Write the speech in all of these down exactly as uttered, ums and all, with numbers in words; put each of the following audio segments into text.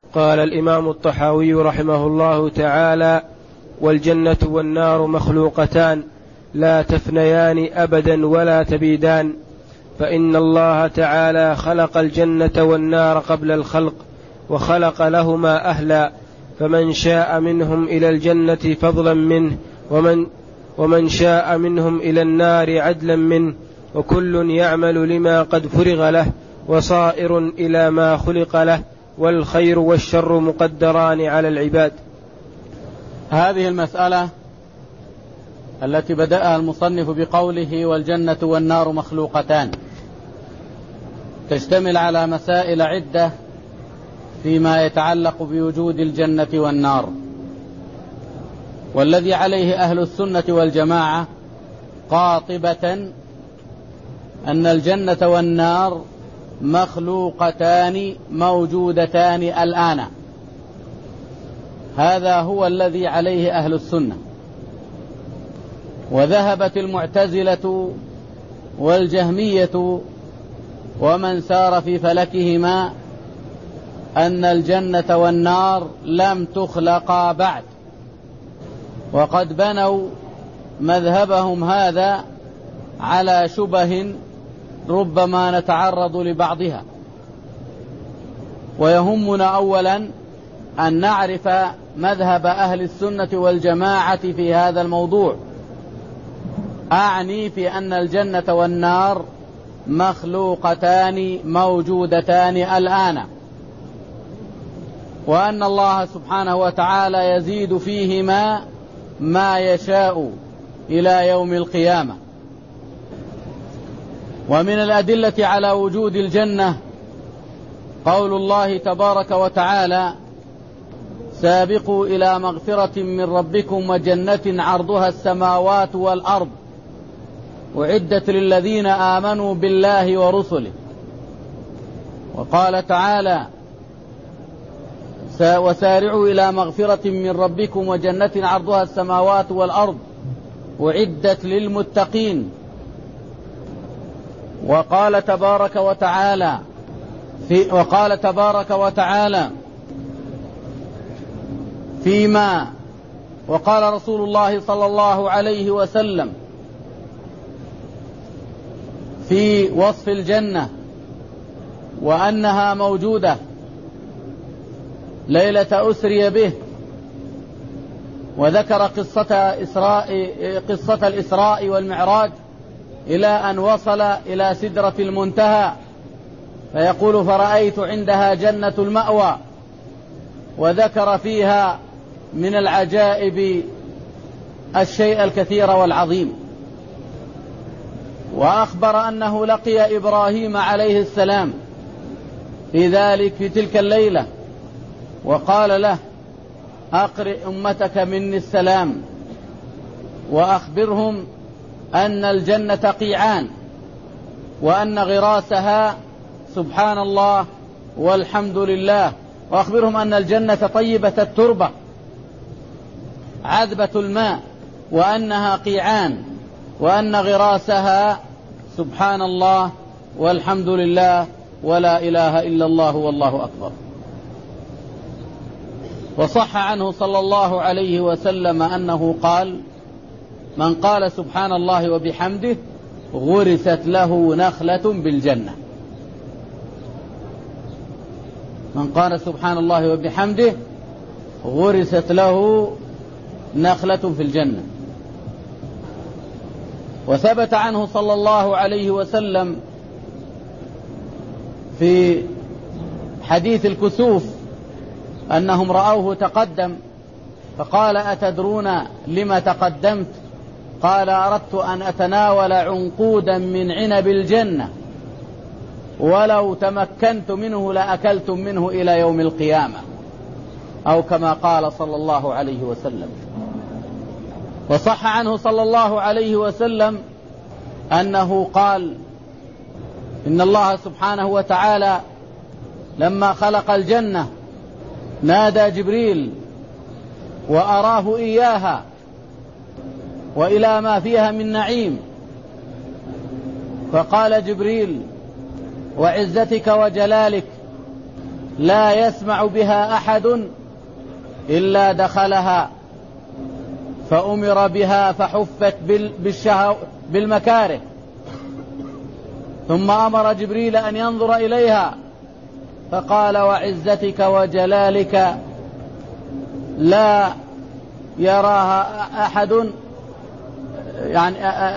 قال الإمام الطحاوي رحمه الله تعالى: والجنة والنار مخلوقتان لا تفنيان أبدا ولا تبيدان، فإن الله تعالى خلق الجنة والنار قبل الخلق وخلق لهما أهلا، فمن شاء منهم إلى الجنة فضلا منه ومن, ومن شاء منهم إلى النار عدلا منه، وكل يعمل لما قد فرغ له وصائر إلى ما خلق له، والخير والشر مقدران على العباد. هذه المسألة التي بدأها المصنف بقوله والجنة والنار مخلوقتان تشتمل على مسائل عدة فيما يتعلق بوجود الجنة والنار، والذي عليه أهل السنة والجماعة قاطبة أن الجنة والنار مخلوقتان موجودتان الآن. هذا هو الذي عليه أهل السنة. وذهبت المعتزلة والجهمية ومن سار في فلكهما أن الجنة والنار لم تخلقا بعد، وقد بنوا مذهبهم هذا على شبه ربما نتعرض لبعضها. ويهمنا أولا أن نعرف مذهب أهل السنة والجماعة في هذا الموضوع، أعني في أن الجنة والنار مخلوقتان موجودتان الآن، وأن الله سبحانه وتعالى يزيد فيهما ما يشاء إلى يوم القيامة. ومن الأدلة على وجود الجنة قول الله تبارك وتعالى: سابقوا إلى مغفرة من ربكم وجنة عرضها السماوات والأرض أعدت للذين آمنوا بالله ورسله. وقال تعالى: وسارعوا إلى مغفرة من ربكم وجنة عرضها السماوات والأرض أعدت للمتقين. وقال تبارك وتعالى في وقال تبارك وتعالى فيما وقال رسول الله صلى الله عليه وسلم في وصف الجنة وأنها موجودة ليلة أسري به، وذكر قصة إسراء قصة الإسراء والمعراج إلى أن وصل إلى سدرة المنتهى، فيقول: فرأيت عندها جنة المأوى، وذكر فيها من العجائب الشيء الكثير والعظيم. وأخبر أنه لقي إبراهيم عليه السلام في ذلك في تلك الليلة، وقال له: أقرئ أمتك مني السلام وأخبرهم أن الجنة قيعان، وأن غراسها سبحان الله والحمد لله، وأخبرهم أن الجنة طيبة التربة عذبة الماء، وأنها قيعان، وأن غراسها سبحان الله والحمد لله ولا إله إلا الله والله أكبر. وصح عنه صلى الله عليه وسلم أنه قال: من قال سبحان الله وبحمده غرست له نخلة بالجنة. من قال سبحان الله وبحمده غرست له نخلة في الجنة. وثبت عنه صلى الله عليه وسلم في حديث الكسوف أنهم رأوه تقدم، فقال: أتدرون لما تقدمت؟ قال: أردت أن أتناول عنقودا من عنب الجنة، ولو تمكنت منه لأكلتم منه إلى يوم القيامة، أو كما قال صلى الله عليه وسلم. وصح عنه صلى الله عليه وسلم أنه قال: إن الله سبحانه وتعالى لما خلق الجنة نادى جبريل وأراه إياها وإلى ما فيها من نعيم، فقال جبريل: وعزتك وجلالك لا يسمع بها أحد إلا دخلها، فأمر بها فحفت بالشهو بالمكاره، ثم أمر جبريل أن ينظر إليها فقال وعزتك وجلالك لا يراها أحد، يعني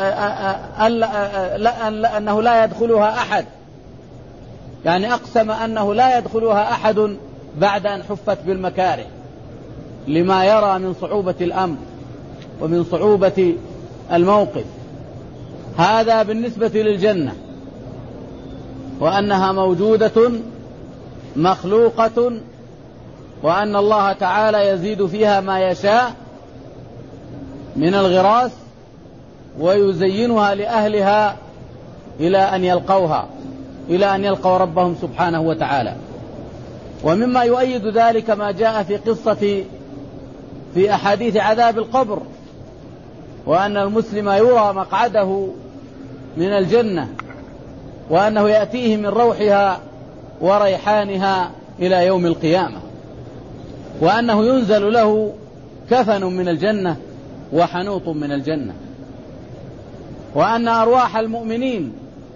أنه لا يدخلها أحد، يعني أقسم أنه لا يدخلها أحد بعد أن حفت بالمكاره، لما يرى من صعوبة الأمر ومن صعوبة الموقف. هذا بالنسبة للجنة، وأنها موجودة مخلوقة، وأن الله تعالى يزيد فيها ما يشاء من الغراس ويزينها لأهلها إلى أن يلقوها إلى أن يلقوا ربهم سبحانه وتعالى. ومما يؤيد ذلك ما جاء في قصة في أحاديث عذاب القبر، وأن المسلم يرى مقعده من الجنة، وأنه يأتيه من روحها وريحانها إلى يوم القيامة، وأنه ينزل له كفن من الجنة وحنوط من الجنة، وأن أرواح المؤمنين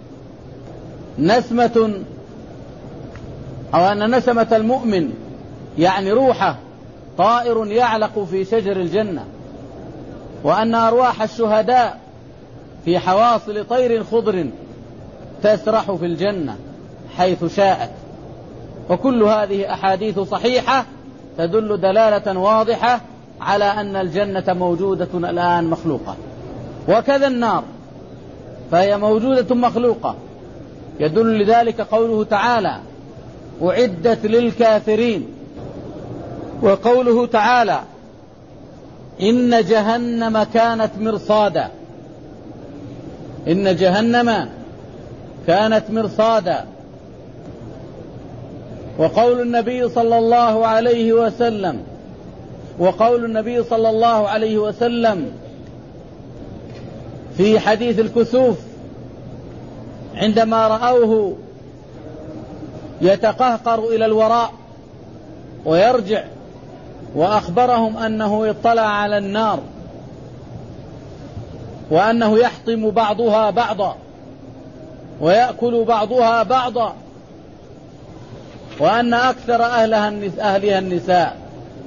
نسمة، أو أن نسمة المؤمن يعني روحه طائر يعلق في شجر الجنة، وأن أرواح الشهداء في حواصل طير خضر تسرح في الجنة حيث شاءت. وكل هذه أحاديث صحيحة تدل دلالة واضحة على أن الجنة موجودة الآن مخلوقة، وكذا النار فهي موجودة مخلوقة. يدل لذلك قوله تعالى أعدت للكافرين، وقوله تعالى إن جهنم كانت مرصادا، إن جهنم كانت مرصادا. وقول النبي صلى الله عليه وسلم وقول النبي صلى الله عليه وسلم في حديث الكسوف عندما رأوه يتقهقر إلى الوراء ويرجع، وأخبرهم أنه اطلع على النار وأنه يحطم بعضها بعضا ويأكل بعضها بعضا، وأن أكثر أهلها أهلها النساء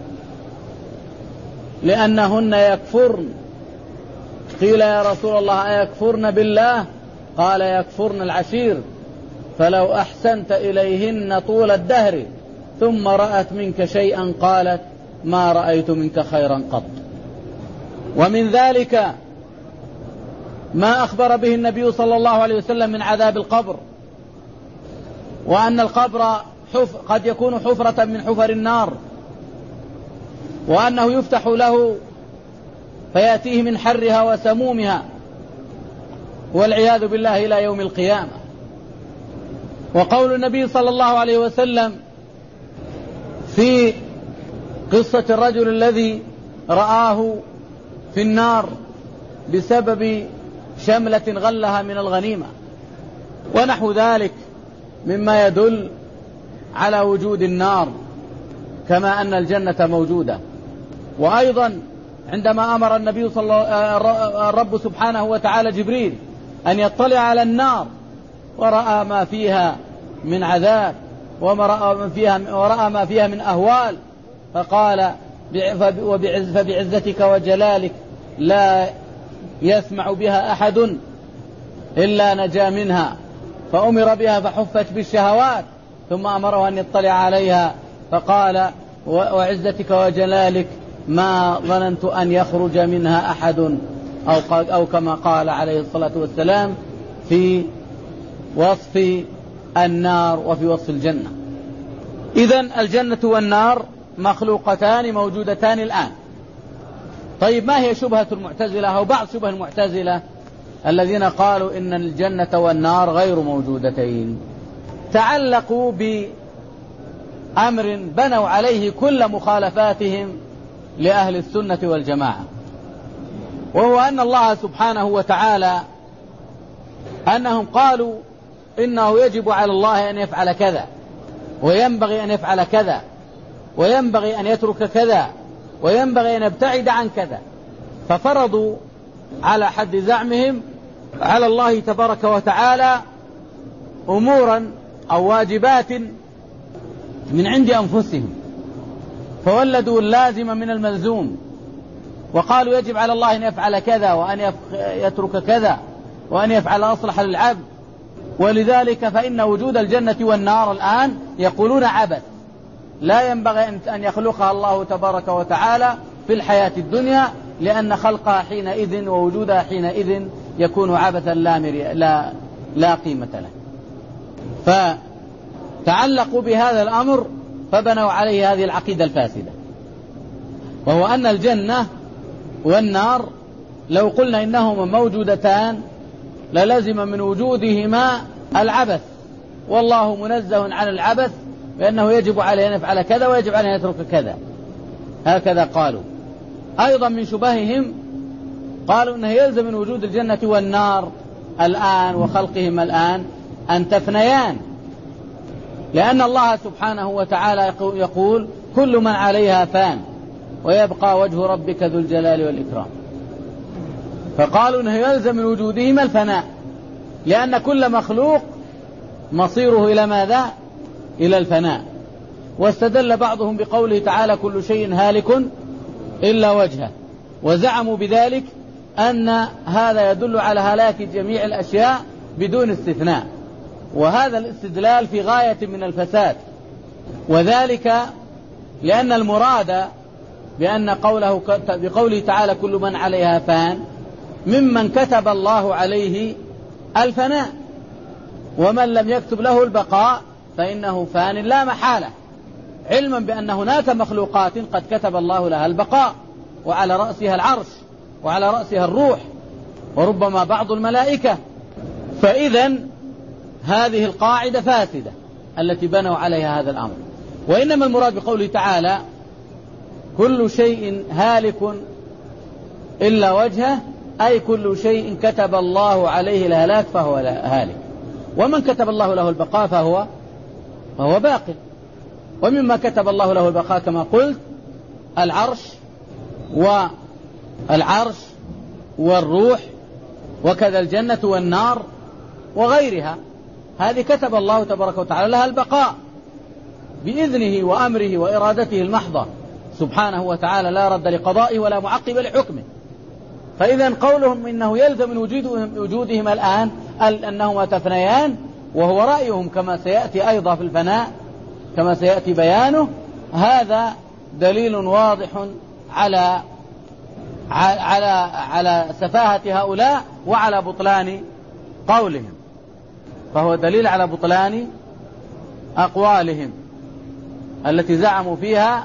لأنهن يكفرن. قيل يا رسول الله أيكفرن بالله؟ قال يكفرن العشير، فلو أحسنت إليهن طول الدهر ثم رأت منك شيئا قالت ما رأيت منك خيرا قط. ومن ذلك ما أخبر به النبي صلى الله عليه وسلم من عذاب القبر، وأن القبر حف قد يكون حفرة من حفر النار، وأنه يفتح له فيأتيه من حرها وسمومها والعياذ بالله إلى يوم القيامة. وقول النبي صلى الله عليه وسلم في قصة الرجل الذي رآه في النار بسبب شملة غلها من الغنيمة ونحو ذلك مما يدل على وجود النار، كما أن الجنة موجودة. وأيضا عندما أمر النبي صلى الله الرب سبحانه وتعالى جبريل أن يطلع على النار ورأى ما فيها من عذاب ورأى فيها ورأى ما فيها من أهوال، فقال فبعزتك وجلالك لا يسمع بها أحد إلا نجا منها، فأمر بها فحفت بالشهوات، ثم أمره أن يطلع عليها فقال وعزتك وجلالك ما ظننت أن يخرج منها أحد، أو, أو كما قال عليه الصلاة والسلام في وصف النار وفي وصف الجنة. إذن الجنة والنار مخلوقتان موجودتان الآن. طيب ما هي شبهة المعتزلة أو بعض شبه المعتزلة الذين قالوا إن الجنة والنار غير موجودتين؟ تعلقوا بأمر بنوا عليه كل مخالفاتهم لأهل السنة والجماعة، وهو أن الله سبحانه وتعالى أنهم قالوا إنه يجب على الله أن يفعل كذا، وينبغي أن يفعل كذا، وينبغي أن يترك كذا، وينبغي أن يبتعد عن كذا. ففرضوا على حد زعمهم على الله تبارك وتعالى أمورا أو واجبات من عند أنفسهم، فولدوا اللازم من الملزوم، وقالوا يجب على الله أن يفعل كذا وأن يترك كذا وأن يفعل أصلح للعبد. ولذلك فإن وجود الجنة والنار الآن يقولون عبث، لا ينبغي أن يخلقها الله تبارك وتعالى في الحياة الدنيا، لأن خلقها حينئذ ووجودها حينئذ يكون عبثا لا, لا, لا قيمة له. فتعلقوا بهذا الأمر فبنوا عليه هذه العقيدة الفاسدة، وهو أن الجنة والنار لو قلنا إنهما موجودتان للزم من وجودهما العبث، والله منزه عن العبث، بأنه يجب عليه أن يفعل كذا ويجب عليه أن يترك كذا. هكذا قالوا. أيضا من شبههم قالوا أنه يلزم من وجود الجنة والنار الآن وخلقهم الآن أن تفنيان، لأن الله سبحانه وتعالى يقول كل من عليها فان ويبقى وجه ربك ذو الجلال والإكرام. فقالوا أنه يلزم من وجودهما الفناء، لأن كل مخلوق مصيره إلى ماذا؟ إلى الفناء. واستدل بعضهم بقوله تعالى كل شيء هالك إلا وجهه، وزعموا بذلك أن هذا يدل على هلاك جميع الأشياء بدون استثناء، وهذا الاستدلال في غاية من الفساد، وذلك لأن المراد بأن قوله بقوله تعالى كل من عليها فان ممن كتب الله عليه الفناء، ومن لم يكتب له البقاء فإنه فان لا محالة، علما بأن هناك مخلوقات قد كتب الله لها البقاء، وعلى رأسها العرش وعلى رأسها الروح وربما بعض الملائكة. فإذن هذه القاعدة فاسدة التي بنوا عليها هذا الأمر. وإنما المراد بقوله تعالى كل شيء هالك إلا وجهه، أي كل شيء كتب الله عليه الهلاك فهو هالك، ومن كتب الله له البقاء فهو فهو باقي. ومما كتب الله له البقاء كما قلت العرش والعرش والروح، وكذا الجنة والنار وغيرها، هذه كتب الله تبارك وتعالى لها البقاء بإذنه وأمره وإرادته المحضة سبحانه وتعالى، لا رد لقضائه ولا معقب لحكمه. فإذا قولهم إنه يلزم من وجودهما الآن أنهما تفنيان، وهو رأيهم كما سيأتي أيضا في الفناء كما سيأتي بيانه، هذا دليل واضح على على على سفاهة هؤلاء وعلى بطلان قولهم، فهو دليل على بطلان أقوالهم التي زعموا فيها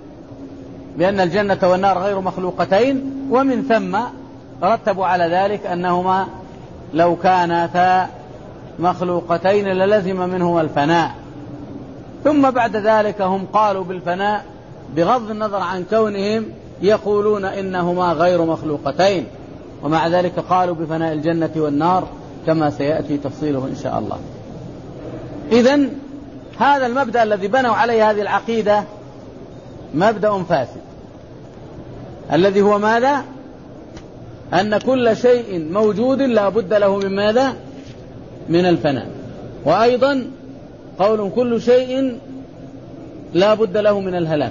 بأن الجنة والنار غير مخلوقتين، ومن ثم رتبوا على ذلك أنهما لو كانتا مخلوقتين للزم منهما الفناء. ثم بعد ذلك هم قالوا بالفناء بغض النظر عن كونهم يقولون إنهما غير مخلوقتين، ومع ذلك قالوا بفناء الجنة والنار كما سيأتي تفصيله إن شاء الله. إذن هذا المبدأ الذي بنوا عليه هذه العقيدة مبدأ فاسد، الذي هو ماذا؟ أن كل شيء موجود لا بد له من ماذا؟ من الفناء. وأيضا قول كل شيء لا بد له من الهلاك.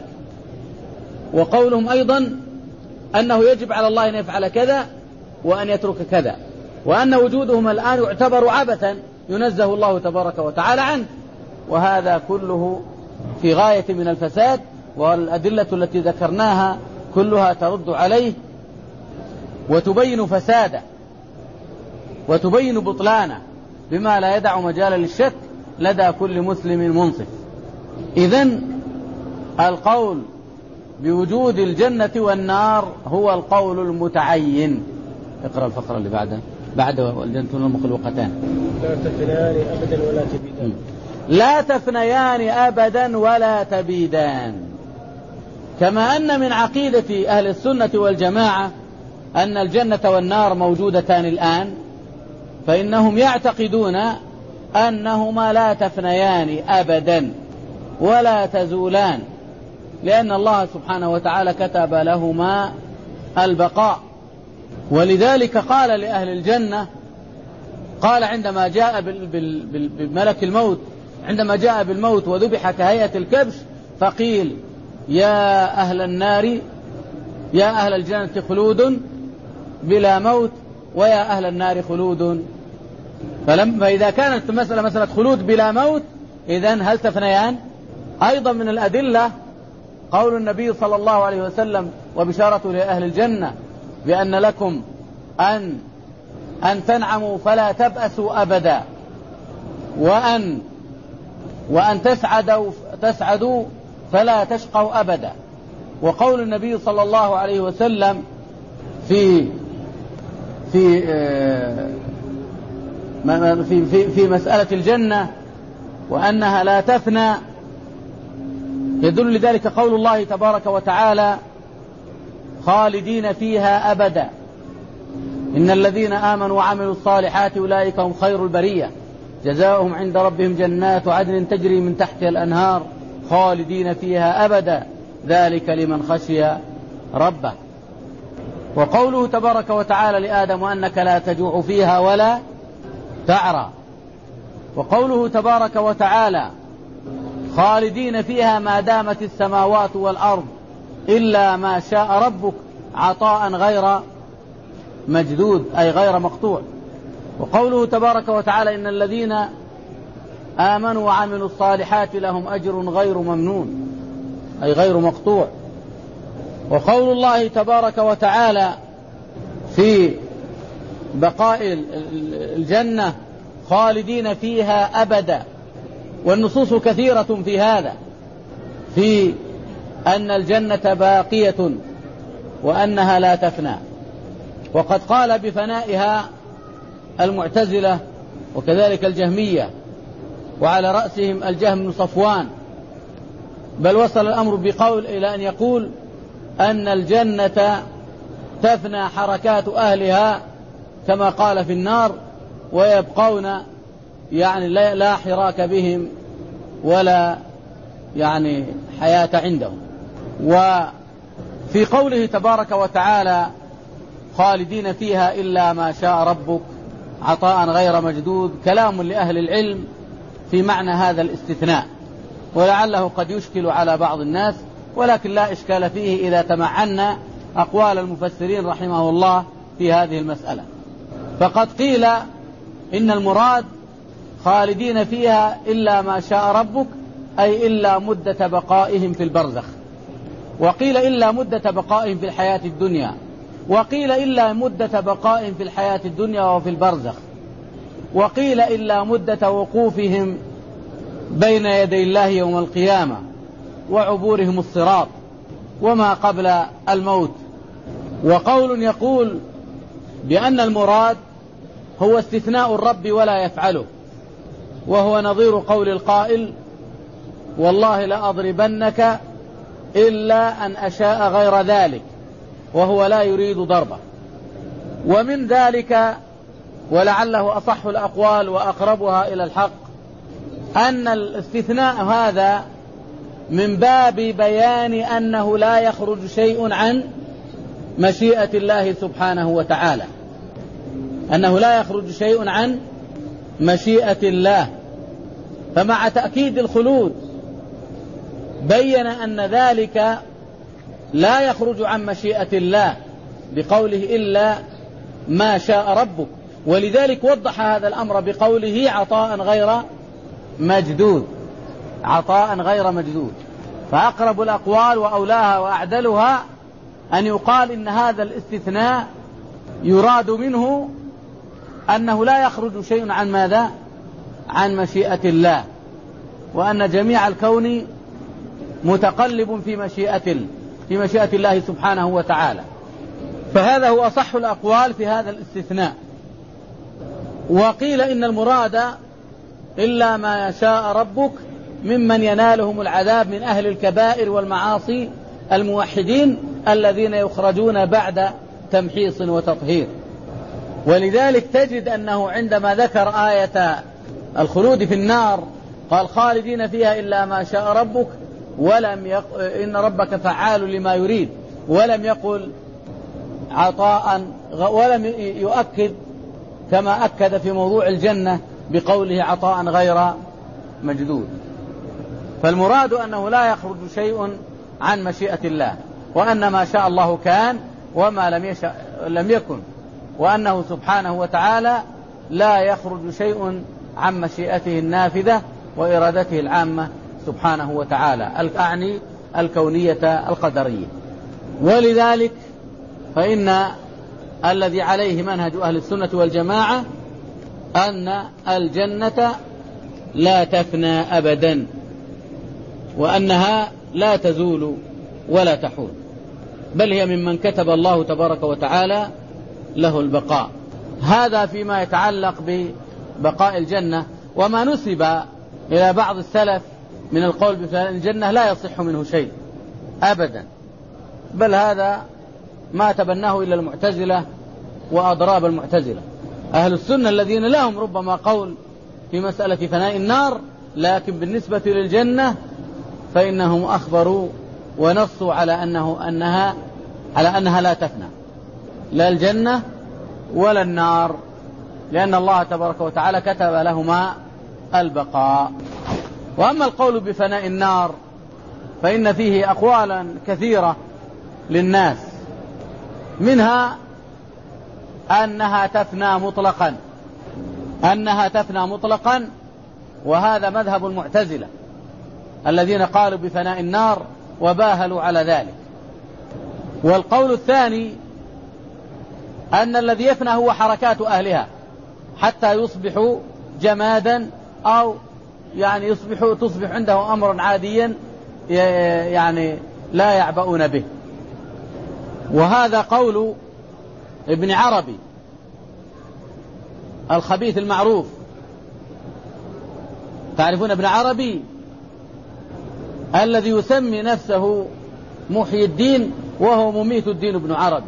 وقولهم أيضا أنه يجب على الله أن يفعل كذا وأن يترك كذا، وأن وجودهم الآن يعتبر عبثا ينزه الله تبارك وتعالى عنه، وهذا كله في غاية من الفساد، والأدلة التي ذكرناها كلها ترد عليه وتبين فساده وتبين بطلانه بما لا يدع مجال للشك لدى كل مسلم منصف. إذن القول بوجود الجنة والنار هو القول المتعين. اقرأ الفقرة اللي بعدها بعد والجنة والمخلوقتان. لا تفنيان أبدا ولا تبيدان. لا تفنيان أبدا ولا تبيدان. كما أن من عقيدة أهل السنة والجماعة أن الجنة والنار موجودتان الآن، فإنهم يعتقدون أنهما لا تفنيان أبدا، ولا تزولان، لأن الله سبحانه وتعالى كتب لهما البقاء. ولذلك قال لأهل الجنة، قال عندما جاء بملك الموت، عندما جاء بالموت وذبح كهيئة الكبش، فقيل يا أهل النار، يا أهل الجنة خلود بلا موت، ويا أهل النار خلود. فإذا كانت مسألة مسألة خلود بلا موت، إذن هل تفنيان؟ أيضا من الأدلة قول النبي صلى الله عليه وسلم وبشارته لأهل الجنة بأن لكم أن أن تنعموا فلا تبأسوا أبدا، وأن وأن تسعدوا تسعدوا فلا تشقوا أبدا. وقول النبي صلى الله عليه وسلم في في في في, في مسألة الجنة وأنها لا تفنى، يدل لذلك قول الله تبارك وتعالى خالدين فيها أبدا إن الذين آمنوا وعملوا الصالحات أولئك هم خير البرية جزاؤهم عند ربهم جنات عدن تجري من تحتها الأنهار خالدين فيها أبدا ذلك لمن خشي ربه. وقوله تبارك وتعالى لآدم وأنك لا تجوع فيها ولا تعرى. وقوله تبارك وتعالى خالدين فيها ما دامت السماوات والأرض إلا ما شاء ربك عطاء غير مجدود أي غير مقطوع. وقوله تبارك وتعالى إن الذين آمنوا وعملوا الصالحات لهم أجر غير ممنون أي غير مقطوع. وقول الله تبارك وتعالى في بقاء الجنة خالدين فيها أبدا. والنصوص كثيرة في هذا، في أن الجنة باقية وأنها لا تفنى. وقد قال بفنائها المعتزلة وكذلك الجهمية، وعلى رأسهم الجهم بن صفوان، بل وصل الأمر بقول إلى أن يقول أن الجنة تفنى حركات أهلها كما قال في النار، ويبقون يعني لا حراك بهم ولا يعني حياة عندهم. وفي قوله تبارك وتعالى خالدين فيها إلا ما شاء ربك عطاء غير مجدود، كلام لأهل العلم في معنى هذا الاستثناء، ولعله قد يشكل على بعض الناس، ولكن لا إشكال فيه إذا تمعنا أقوال المفسرين رحمه الله في هذه المسألة. فقد قيل إن المراد خالدين فيها إلا ما شاء ربك أي إلا مدة بقائهم في البرزخ، وقيل إلا مدة بقائهم في الحياة الدنيا، وقيل إلا مدة بقائهم في الحياة الدنيا وفي البرزخ، وقيل إلا مدة وقوفهم بين يدي الله يوم القيامة وعبورهم الصراط وما قبل الموت. وقول يقول بأن المراد هو استثناء الرب ولا يفعله، وهو نظير قول القائل والله لأضربنك إلا أن أشاء غير ذلك، وهو لا يريد ضربه. ومن ذلك ولعله أصح الأقوال وأقربها إلى الحق أن الاستثناء هذا من باب بيان أنه لا يخرج شيء عن مشيئة الله سبحانه وتعالى، أنه لا يخرج شيء عن مشيئة الله. فمع تأكيد الخلود بين أن ذلك لا يخرج عن مشيئة الله بقوله إلا ما شاء ربك، ولذلك وضح هذا الأمر بقوله عطاء غير مجدود، عطاء غير مجدود. فأقرب الأقوال وأولاها وأعدلها أن يقال إن هذا الاستثناء يراد منه أنه لا يخرج شيء عن ماذا؟ عن مشيئة الله، وأن جميع الكون متقلب في مشيئة في مشيئة الله سبحانه وتعالى. فهذا هو أصح الأقوال في هذا الاستثناء. وقيل إن المراد إلا ما يشاء ربك ممن ينالهم العذاب من أهل الكبائر والمعاصي الموحدين الذين يخرجون بعد تمحيص وتطهير. ولذلك تجد أنه عندما ذكر آية الخلود في النار قال خالدين فيها إلا ما شاء ربك ولم يق... إن ربك فعال لما يريد، ولم يقل عطاء، ولم يؤكد كما أكد في موضوع الجنة بقوله عطاء غير مجدود. فالمراد أنه لا يخرج شيء عن مشيئة الله، وأن ما شاء الله كان وما لم يشأ لم يكن، وأنه سبحانه وتعالى لا يخرج شيء عن مشيئته النافذة وإرادته العامة سبحانه وتعالى، أعني الكونية القدرية. ولذلك فإن الذي عليه منهج أهل السنة والجماعة أن الجنة لا تفنى أبدا، وأنها لا تزول ولا تحول، بل هي ممن كتب الله تبارك وتعالى له البقاء. هذا فيما يتعلق ببقاء الجنة. وما نسب إلى بعض السلف من القول بفناء الجنة لا يصح منه شيء أبدا، بل هذا ما تبناه إلا المعتزلة وأضراب المعتزلة. أهل السنة الذين لهم ربما قول في مسألة فناء النار، لكن بالنسبة للجنة فإنهم أخبروا ونصوا على أنه أنها على أنها لا تفنى، لا الجنة ولا النار، لأن الله تبارك وتعالى كتب لهما البقاء. وأما القول بفناء النار فإن فيه أقوالا كثيرة للناس، منها أنها تفنى مطلقا أنها تفنى مطلقا وهذا مذهب المعتزلة الذين قالوا بفناء النار وباهلوا على ذلك. والقول الثاني أن الذي يفنى هو حركات أهلها حتى يصبحوا جمادا، أو يعني يصبحوا تصبح عنده أمر عاديا يعني لا يعبؤون به. وهذا قول ابن عربي الخبيث المعروف. تعرفون ابن عربي الذي يسمي نفسه محيي الدين وهو مميت الدين ابن عربي.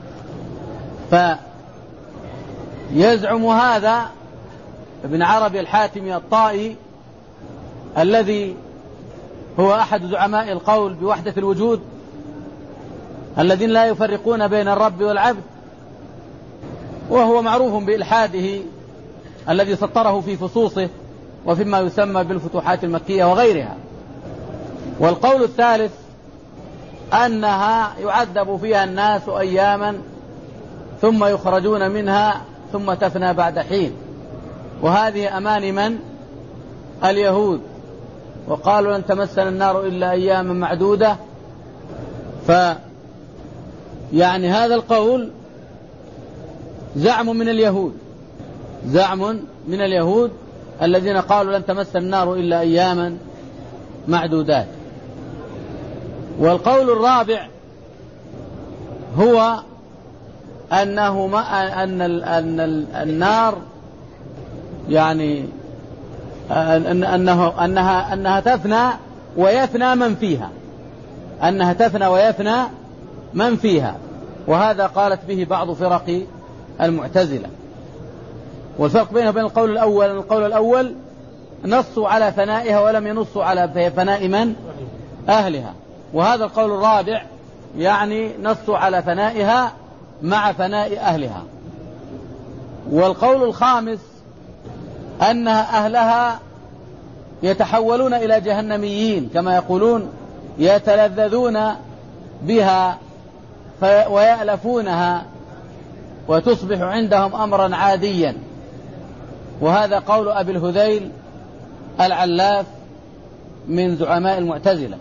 فيزعم هذا ابن عربي الحاتمي الطائي الذي هو أحد زعماء القول بوحدة الوجود الذين لا يفرقون بين الرب والعبد، وهو معروف بإلحاده الذي سطره في فصوصه وفيما يسمى بالفتوحات المكية وغيرها. والقول الثالث أنها يعذب فيها الناس أياما ثم يخرجون منها ثم تفنى بعد حين، وهذه أمان من؟ اليهود، وقالوا لن تمسنا النار إلا أياما معدودة. ف يعني هذا القول زعم من اليهود زعم من اليهود الذين قالوا لن تمسنا النار إلا أياما معدودات. والقول الرابع هو أنه ما أن أن النار يعني أن أنه أنها أنها تفنى ويفنى من فيها أنها تفنى ويفنى من فيها وهذا قالت به بعض فرق المعتزلة. والفرق بينه وبين القول الأول أن القول الأول نصوا على فنائها ولم ينصوا على فناء من؟ أهلها. وهذا القول الرابع يعني نصوا على فنائها مع فناء أهلها. والقول الخامس أن أهلها يتحولون إلى جهنميين كما يقولون، يتلذذون بها ويألفونها وتصبح عندهم أمرا عاديا. وهذا قول أبي الهذيل العلاف من زعماء المعتزلة.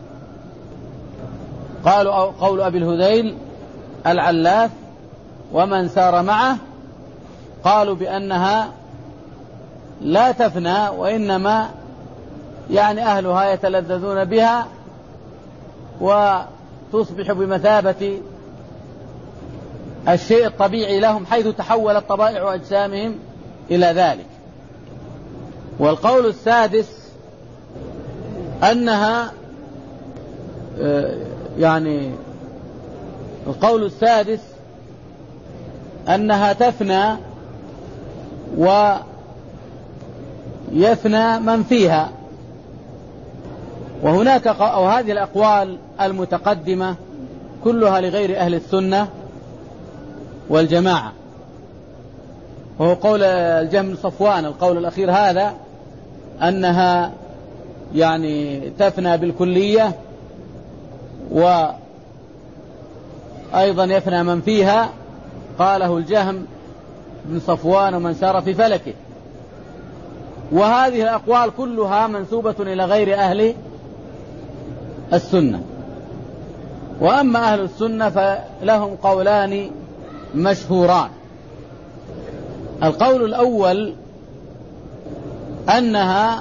قالوا قول أبي الهذيل العلاف ومن سار معه قالوا بأنها لا تفنى وإنما يعني أهلها يتلذذون بها وتصبح بمثابة الشيء الطبيعي لهم حيث تحولت طبائع أجسامهم إلى ذلك. والقول السادس أنها يعني القول السادس أنها تفنى ويفنى من فيها وهناك أو هذه الأقوال المتقدمة كلها لغير أهل السنة والجماعة، وهو قول الجهم بن صفوان القول الأخير هذا أنها يعني تفنى بالكلية، وأيضا يفنى من فيها، قاله الجهم بن صفوان ومن سار في فلكه. وهذه الأقوال كلها منسوبة إلى غير أهل السنة. وأما أهل السنة فلهم قولان مشهوران. القول الأول أنها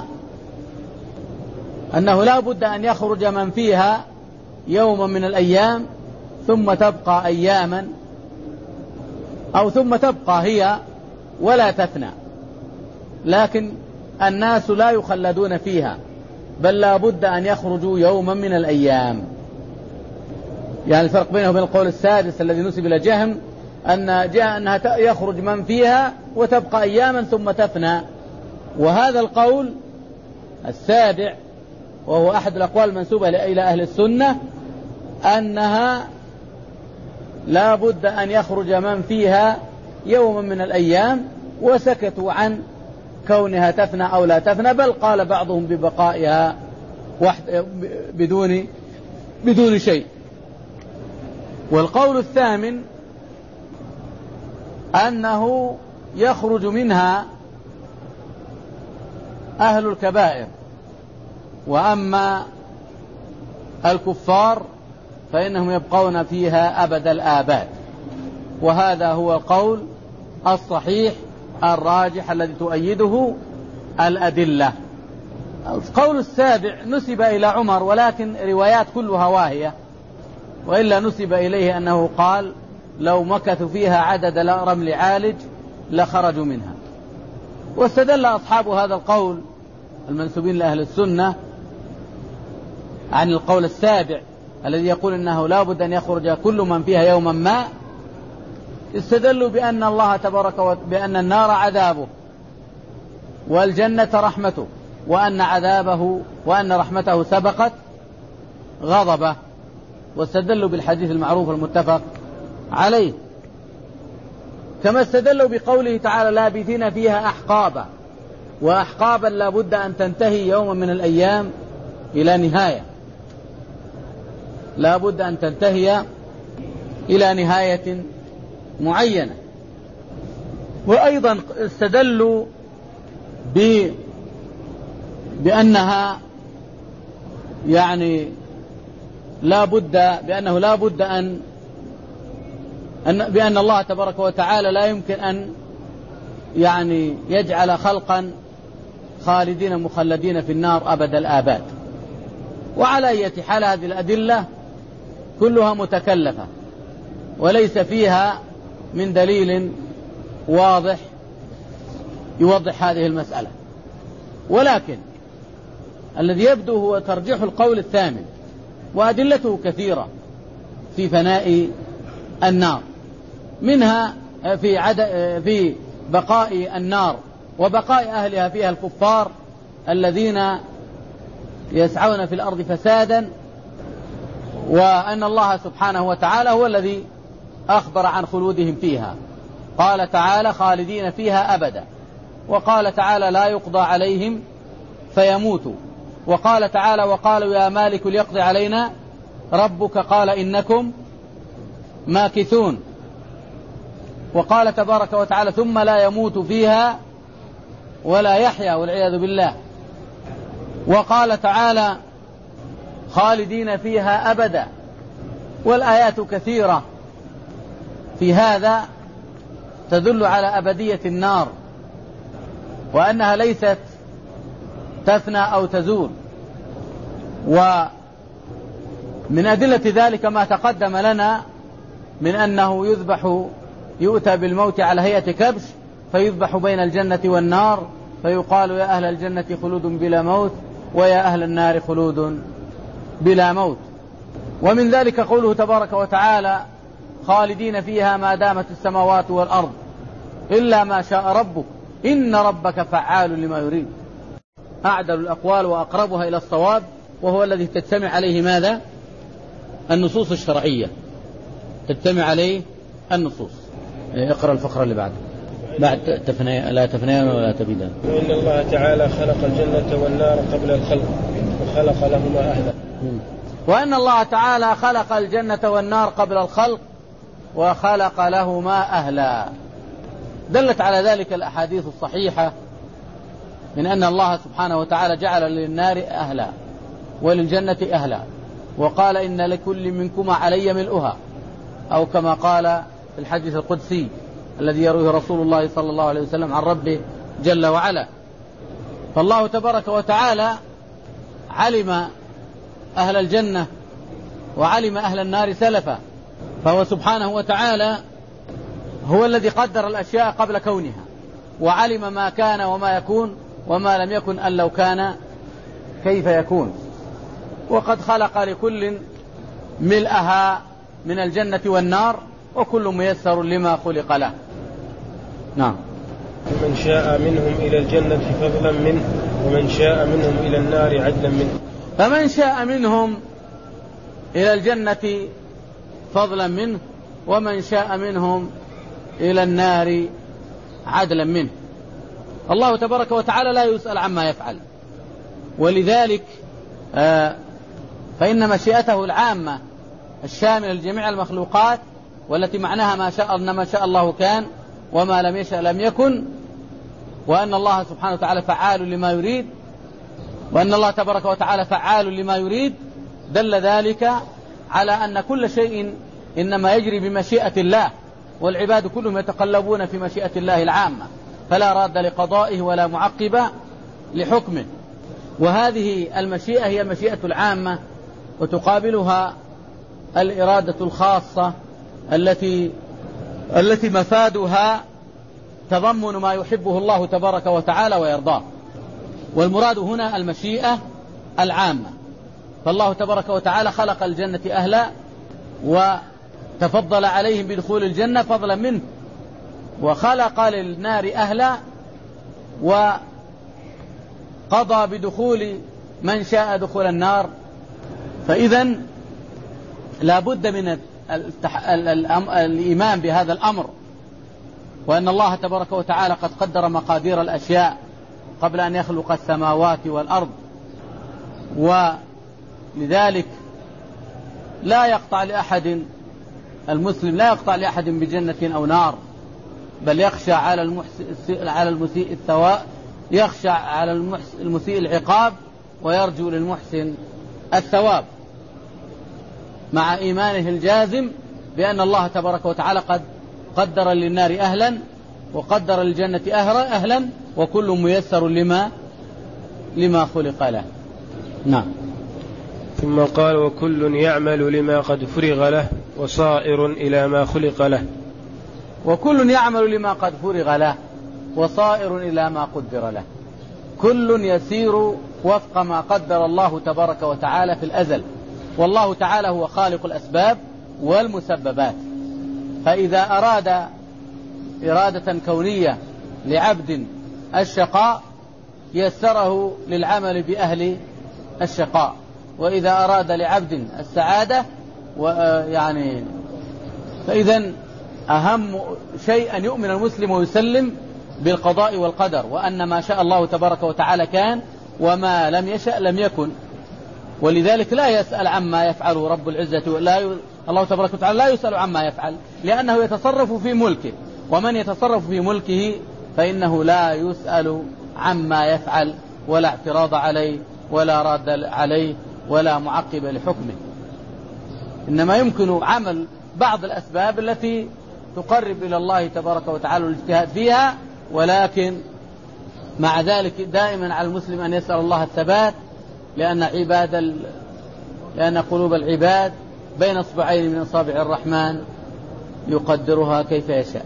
أنه لا بد أن يخرج من فيها يوما من الأيام ثم تبقى أياما، أو ثم تبقى هي ولا تفنى، لكن الناس لا يخلدون فيها، بل لا بد أن يخرجوا يوما من الأيام. يعني الفرق بينه وبين القول السادس الذي نسب إلى جهم أن جاء أنها يخرج من فيها وتبقى أياما ثم تفنى. وهذا القول السابع وهو أحد الأقوال المنسوبة إلى أهل السنة أنها لا بد أن يخرج من فيها يوما من الأيام، وسكتوا عن كونها تفنى أو لا تفنى، بل قال بعضهم ببقائها بدون بدون شيء. والقول الثامن أنه يخرج منها أهل الكبائر، وأما الكفار فإنهم يبقون فيها أبد الآباد. وهذا هو القول الصحيح الراجح الذي تؤيده الأدلة. القول السابع نسب إلى عمر، ولكن روايات كلها واهية، وإلا نسب إليه أنه قال لو مكثوا فيها عدد رمل عالج لخرجوا منها. واستدل أصحاب هذا القول المنسوبين لأهل السنة عن القول السابع الذي يقول إنه لا بد أن يخرج كل من فيها يوما ما، استدلوا بأن الله تبارك وتعالى بأن النار عذابه والجنة رحمته، وأن عذابه وأن رحمته سبقت غضبه، واستدلوا بالحديث المعروف المتفق عليه. كما استدلوا بقوله تعالى لابثين فيها أحقابا، وأحقابا لا بد أن تنتهي يوما من الأيام إلى نهاية، لا بد أن تنتهي إلى نهاية معينة. وأيضا استدلوا ب... بأنها يعني لا بد بأنه لا بد أن... أن بأن الله تبارك وتعالى لا يمكن أن يعني يجعل خلقا خالدين مخلدين في النار أبد الآباد. وعلى أي حال هذه الأدلة كلها متكلفة وليس فيها من دليل واضح يوضح هذه المسألة، ولكن الذي يبدو هو ترجيح القول الثامن، وأدلته كثيرة في فناء النار، منها في عد... في بقاء النار وبقاء أهلها فيها الكفار الذين يسعون في الأرض فسادا، وأن الله سبحانه وتعالى هو الذي أخبر عن خلودهم فيها. قال تعالى خالدين فيها أبدا، وقال تعالى لا يقضى عليهم فيموتوا، وقال تعالى وقالوا يا مالك ليقضي علينا ربك قال إنكم ماكثون، وقال تبارك وتعالى ثم لا يموت فيها ولا يحيا والعياذ بالله، وقال تعالى خالدين فيها أبدا. والآيات كثيرة في هذا تدل على أبدية النار، وأنها ليست تفنى أو تزول. ومن أدلة ذلك ما تقدم لنا من أنه يذبح يؤتى بالموت على هيئة كبش فيذبح بين الجنة والنار فيقال يا أهل الجنة خلود بلا موت ويا أهل النار خلود بلا موت. ومن ذلك قوله تبارك وتعالى خالدين فيها ما دامت السماوات والأرض إلا ما شاء ربك إن ربك فعال لما يريد. أعدل الأقوال وأقربها إلى الصواب وهو الذي تجتمع عليه ماذا؟ النصوص الشرعية، تجتمع عليه النصوص. اقرأ الفقرة اللي بعد بعد تفني لا تفنيان ولا تبيدان. وإن الله تعالى خلق الجنة والنار قبل الخلق وخلق لهما أهلا. وأن الله تعالى خلق الجنة والنار قبل الخلق وخلق لهما أهلا. دلت على ذلك الأحاديث الصحيحة من أن الله سبحانه وتعالى جعل للنار أهلا وللجنة أهلا، وقال إن لكل منكما علي ملؤها، أو كما قال في الحديث القدسي الذي يرويه رسول الله صلى الله عليه وسلم عن ربه جل وعلا. فالله تبارك وتعالى علم أهل الجنة وعلم أهل النار سلفا، فهو سبحانه وتعالى هو الذي قدر الأشياء قبل كونها، وعلم ما كان وما يكون وما لم يكن أن لو كان كيف يكون، وقد خلق لكل ملئها من الجنة والنار، وكل ميسر لما خلق له. نعم. ومن شاء منهم إلى الجنة فضلا منه ومن شاء منهم إلى النار عدلا منه. فمن شاء منهم إلى الجنة فضلا منه ومن شاء منهم إلى النار عدلا منه. الله تبارك وتعالى لا يسأل عما يفعل، ولذلك آه فإن مشيئته العامة الشاملة لجميع المخلوقات، والتي معناها ما شاء أن ما شاء الله كان وما لم يشأ لم يكن، وأن الله سبحانه وتعالى فعال لما يريد، وأن الله تبارك وتعالى فعال لما يريد، دل ذلك على أن كل شيء إنما يجري بمشيئة الله، والعباد كلهم يتقلبون في مشيئة الله العامة، فلا راد لقضائه ولا معقب لحكمه. وهذه المشيئة هي المشيئة العامة، وتقابلها الإرادة الخاصة التي التي مفادها تضمن ما يحبه الله تبارك وتعالى ويرضاه. والمراد هنا المشيئة العامة. فالله تبارك وتعالى خلق الجنة أهلا وتفضل عليهم بدخول الجنة فضلا منه، وخلق للنار أهلا وقضى بدخول من شاء دخول النار. فإذن لا بد من الإيمان بهذا الأمر، وأن الله تبارك وتعالى قد قدر مقادير الأشياء قبل أن يخلق السماوات والأرض، ولذلك لا يقطع لأحد المسلم لا يقطع لأحد بجنة أو نار، بل يخشى على المحسن على المسيء الثواب، يخشى على المسيء العقاب ويرجو للمحسن الثواب، مع إيمانه الجازم بأن الله تبارك وتعالى قد قدر للنار أهلا وقدر للجنة أهلا، وكل ميسر لما لما خلق له. نعم. ثم قال وكل يعمل لما قد فرغ له وصائر إلى ما خلق له. وكل يعمل لما قد فرغ له وصائر إلى ما قدر له. كل يسير وفق ما قدر الله تبارك وتعالى في الأزل، والله تعالى هو خالق الأسباب والمسببات، فإذا أراد إرادة كونية لعبد الشقاء يسره للعمل بأهل الشقاء، وإذا أراد لعبد السعادة ويعني فإذن أهم شيء أن يؤمن المسلم ويسلم بالقضاء والقدر، وأن ما شاء الله تبارك وتعالى كان وما لم يشأ لم يكن. ولذلك لا يسأل عما يفعله رب العزة، لا ي... الله تبارك وتعالى لا يسأل عما يفعل، لأنه يتصرف في ملكه، ومن يتصرف في ملكه فإنه لا يسأل عما يفعل، ولا اعتراض عليه ولا راد عليه ولا معقب لحكمه. إنما يمكن عمل بعض الأسباب التي تقرب إلى الله تبارك وتعالى الاجتهاد فيها، ولكن مع ذلك دائما على المسلم أن يسأل الله الثبات، لأن عباد ال... لأن قلوب العباد بين اصبعين من اصابع الرحمن يقدرها كيف يشاء.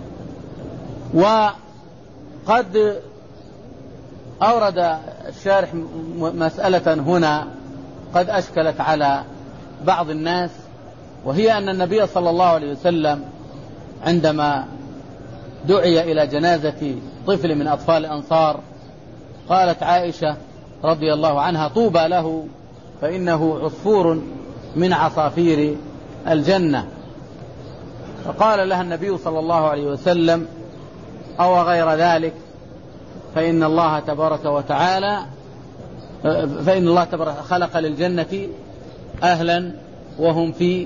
وقد أورد الشارح مسألة هنا قد أشكلت على بعض الناس، وهي أن النبي صلى الله عليه وسلم عندما دعي إلى جنازة طفل من أطفال الأنصار قالت عائشة رضي الله عنها طوبى له فإنه عصفور من عصافير الجنة. فقال لها النبي صلى الله عليه وسلم: أو غير ذلك، فإن الله تبارك وتعالى فإن الله تبارك خلق للجنة أهلا وهم في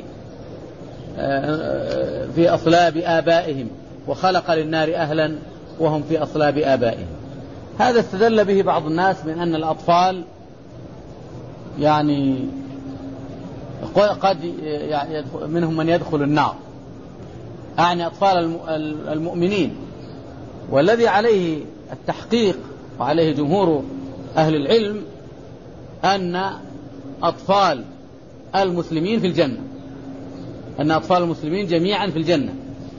في أصلاب آبائهم، وخلق للنار أهلا وهم في أصلاب آبائهم. هذا استدل به بعض الناس من أن الأطفال يعني قد منهم من يدخل النار، أعني أطفال المؤمنين. والذي عليه التحقيق وعليه جمهور أهل العلم أن أطفال المسلمين في الجنة، أن أطفال المسلمين جميعا في الجنة.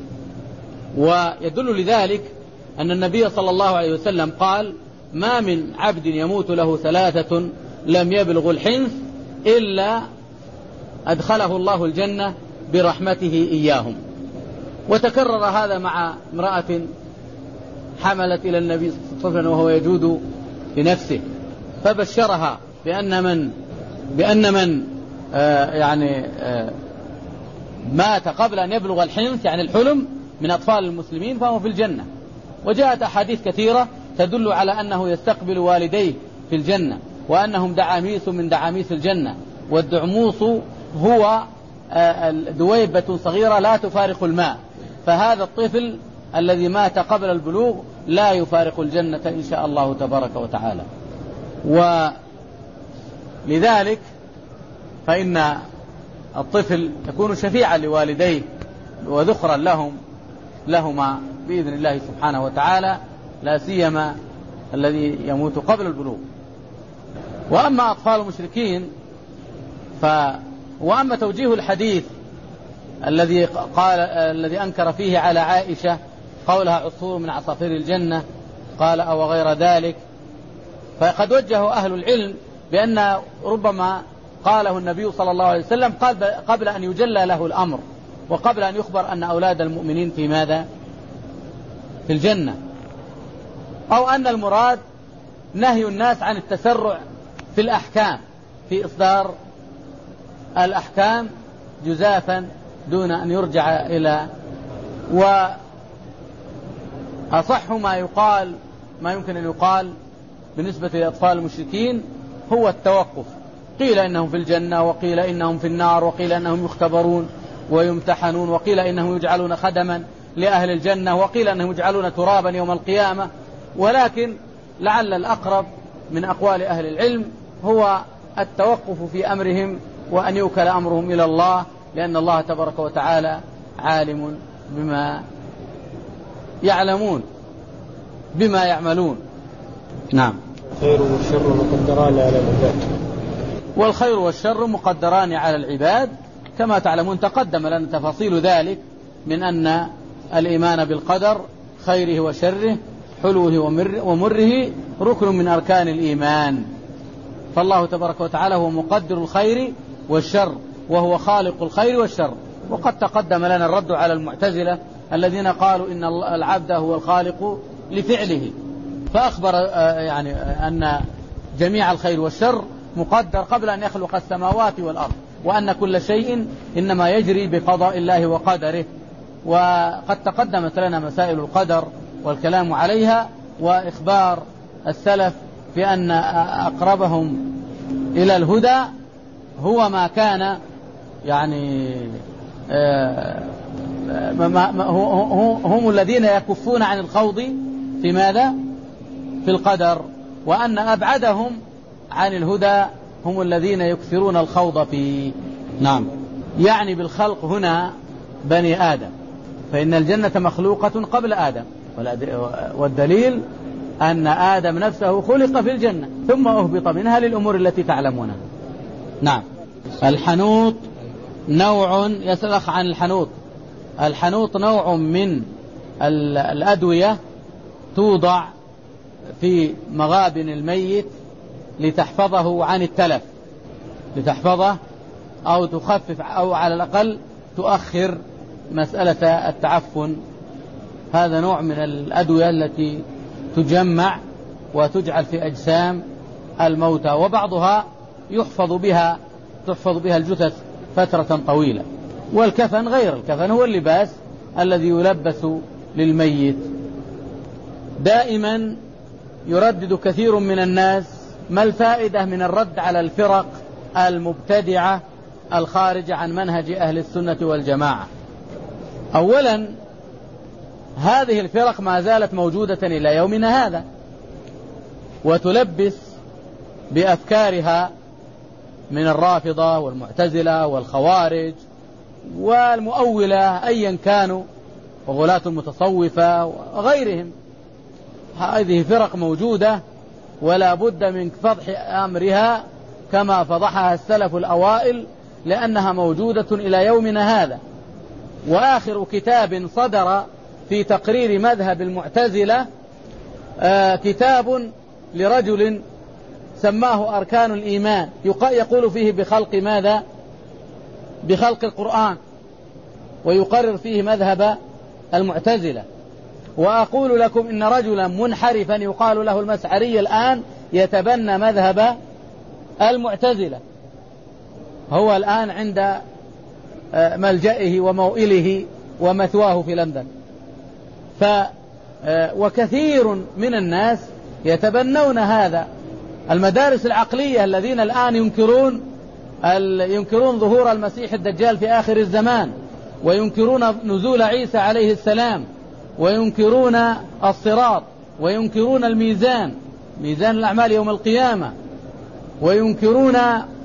ويدل لذلك أن النبي صلى الله عليه وسلم قال: ما من عبد يموت له ثلاثة لم يبلغ الحنث إلا أدخله الله الجنة برحمته إياهم. وتكرر هذا مع امرأة حملت إلى النبي صلى الله عليه وسلم وهو يجود لنفسه، فبشرها بأن من بأن من آه يعني آه مات قبل أن يبلغ الحنث يعني الحلم من أطفال المسلمين فهو في الجنة. وجاءت أحاديث كثيرة تدل على أنه يستقبل والديه في الجنة، وأنهم دعاميس من دعاميس الجنة. والدعموس هو آه دويبة صغيرة لا تفارق الماء، فهذا الطفل الذي مات قبل البلوغ لا يفارق الجنة إن شاء الله تبارك وتعالى. ولذلك فإن الطفل يكون شفيعا لوالديه وذخرا لهم لهما بإذن الله سبحانه وتعالى، لا سيما الذي يموت قبل البلوغ. وأما أطفال المشركين ف وأما توجيه الحديث الذي قال الذي أنكر فيه على عائشة قولها عصفور من عصافير الجنة، قال أو غير ذلك، فقد وجه أهل العلم بأن ربما قاله النبي صلى الله عليه وسلم قبل أن يجلى له الأمر، وقبل أن يخبر أن أولاد المؤمنين في ماذا؟ في الجنة. أو أن المراد نهي الناس عن التسرع في الأحكام، في إصدار الأحكام جزافا دون أن يرجع إلى. وأصح ما يقال ما يمكن أن يقال بالنسبة لأطفال المشركين هو التوقف. قيل إنهم في الجنة، وقيل إنهم في النار، وقيل إنهم يختبرون ويمتحنون، وقيل إنهم يجعلون خدما لأهل الجنة، وقيل أنهم يجعلون ترابا يوم القيامة. ولكن لعل الأقرب من أقوال أهل العلم هو التوقف في أمرهم، وأن يوكل أمرهم إلى الله، لأن الله تبارك وتعالى عالم بما يعلمون بما يعملون. نعم. الخير والشر مقدران على العباد. والخير والشر مقدران على العباد، كما تعلمون تقدم لنا تفاصيل ذلك من أن الإيمان بالقدر خيره وشره حلوه ومره ركن من أركان الإيمان. فالله تبارك وتعالى هو مقدر الخير والشر، وهو خالق الخير والشر. وقد تقدم لنا الرد على المعتزلة الذين قالوا إن العبد هو الخالق لفعله، فأخبر يعني أن جميع الخير والشر مقدر قبل أن يخلق السماوات والأرض، وأن كل شيء إنما يجري بقضاء الله وقدره. وقد تقدمت لنا مسائل القدر والكلام عليها، وإخبار السلف بأن أقربهم إلى الهدى هو ما كان يعني هم الذين يكفون عن الخوض في ماذا؟ في القدر، وأن أبعدهم عن الهدى هم الذين يكثرون الخوض فيه. نعم. يعني بالخلق هنا بني آدم، فإن الجنة مخلوقة قبل آدم، والدليل أن آدم نفسه خلق في الجنة ثم أهبط منها للأمور التي تعلمونها. نعم. الحنوط نوع، يسألك عن الحنوط. الحنوط نوع من الأدوية توضع في مغابن الميت لتحفظه عن التلف، لتحفظه أو تخفف أو على الأقل تؤخر مسألة التعفن. هذا نوع من الأدوية التي تجمع وتجعل في أجسام الموتى، وبعضها يحفظ بها تحفظ بها الجثث فترة طويلة. والكفن غير الكفن هو اللباس الذي يلبس للميت. دائما يردد كثير من الناس ما الفائدة من الرد على الفرق المبتدعة الخارجة عن منهج أهل السنة والجماعة. أولا هذه الفرق ما زالت موجودة إلى يومنا هذا، وتلبس بأفكارها من الرافضة والمعتزلة والخوارج والمؤولة أيا كانوا وغلاة المتصوفة وغيرهم. هذه فرق موجودة ولا بد من فضح أمرها كما فضحها السلف الأوائل، لأنها موجودة إلى يومنا هذا. وآخر كتاب صدر في تقرير مذهب المعتزلة آه كتاب لرجل سماه أركان الإيمان، يقول فيه بخلق ماذا؟ بخلق القرآن، ويقرر فيه مذهب المعتزلة. وأقول لكم إن رجلا منحرفا يقال له المسعري الآن يتبنى مذهب المعتزلة، هو الآن عند ملجئه وموئله ومثواه في لندن. ف وكثير من الناس يتبنون هذا. المدارس العقلية الذين الآن ينكرون ينكرون ظهور المسيح الدجال في آخر الزمان، وينكرون نزول عيسى عليه السلام، وينكرون الصراط، وينكرون الميزان ميزان الأعمال يوم القيامة، وينكرون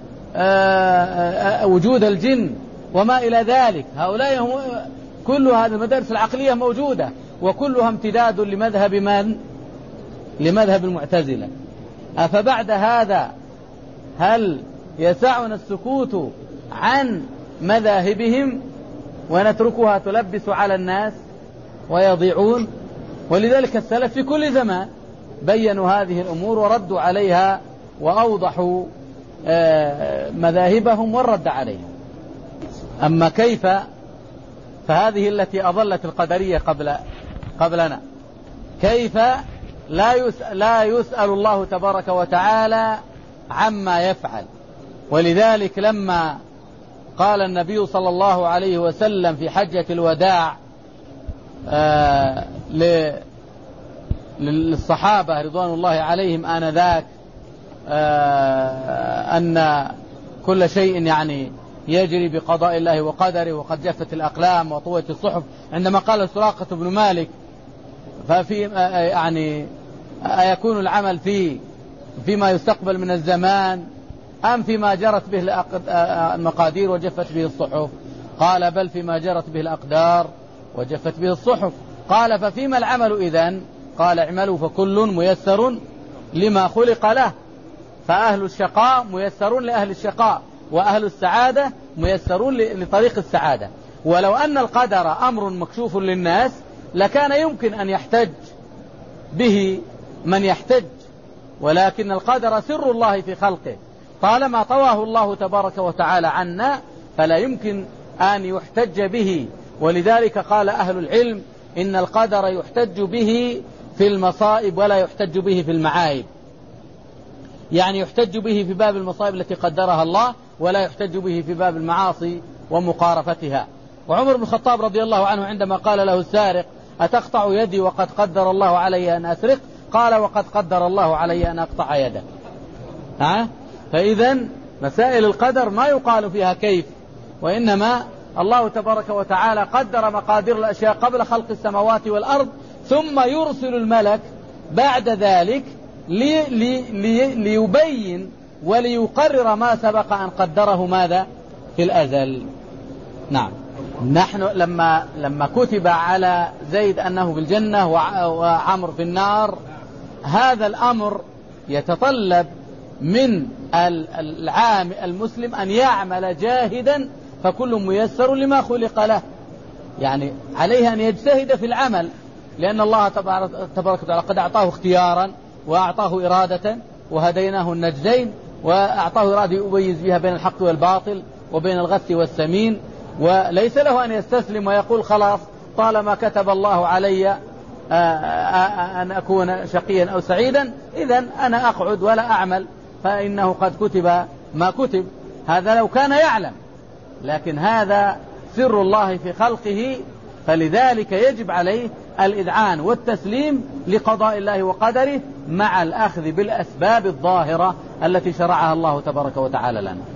وجود الجن وما إلى ذلك. هؤلاء هم كل هذه المدارس العقلية موجودة، وكلها امتداد لمذهب من؟ لمذهب المعتزلة. أفبعد هذا هل يسعنا السكوت عن مذاهبهم ونتركها تلبس على الناس ويضيعون؟ ولذلك السلف في كل زمان بينوا هذه الأمور وردوا عليها وأوضحوا مذاهبهم والرد عليها. أما كيف فهذه التي أضلت القدرية قبل قبلنا. كيف لا يسأل, لا يسأل الله تبارك وتعالى عما يفعل. ولذلك لما قال النبي صلى الله عليه وسلم في حجة الوداع آه للصحابة رضوان الله عليهم آنذاك آه أن كل شيء يعني يجري بقضاء الله وقدره وقد جفت الأقلام وطوت الصحف، عندما قال سراقة بن مالك ففي يعني أيكون العمل في فيما يستقبل من الزمان أم فيما جرت به المقادير وجفت به الصحف؟ قال بل فيما جرت به الأقدار وجفت به الصحف. قال ففيما العمل إذن؟ قال اعملوا فكل ميسر لما خلق له، فأهل الشقاء ميسرون لأهل الشقاء، وأهل السعادة ميسرون لطريق السعادة. ولو أن القدر أمر مكشوف للناس لكان يمكن أن يحتج به من يحتج، ولكن القدر سر الله في خلقه، طالما طواه الله تبارك وتعالى عنا فلا يمكن أن يحتج به. ولذلك قال أهل العلم إن القدر يحتج به في المصائب ولا يحتج به في المعايب، يعني يحتج به في باب المصائب التي قدرها الله ولا يحتج به في باب المعاصي ومقارفتها. وعمر بن الخطاب رضي الله عنه عندما قال له السارق أتقطع يدي وقد قدر الله علي أن أسرق؟ قال وقد قدر الله علي أن أقطع يده. ها؟ فإذا مسائل القدر ما يقال فيها كيف، وإنما الله تبارك وتعالى قدر مقادير الأشياء قبل خلق السماوات والأرض، ثم يرسل الملك بعد ذلك لي لي لي ليبين وليقرر ما سبق أن قدره ماذا في الأزل. نعم. نحن لما لما كتب على زيد أنه في الجنة وعمر في النار، هذا الأمر يتطلب من العام المسلم أن يعمل جاهدا، فكل ميسر لما خلق له، يعني عليه أن يجتهد في العمل، لأن الله تبارك وتعالى قد أعطاه اختيارا وأعطاه إرادة وهديناه النجدين، وأعطاه إرادة يميز بها بين الحق والباطل وبين الغث والسمين، وليس له أن يستسلم ويقول خلاص طالما كتب الله علي أن أكون شقيا أو سعيدا إذن أنا أقعد ولا أعمل، فإنه قد كتب ما كتب، هذا لو كان يعلم، لكن هذا سر الله في خلقه، فلذلك يجب عليه الإذعان والتسليم لقضاء الله وقدره مع الأخذ بالأسباب الظاهرة التي شرعها الله تبارك وتعالى لنا.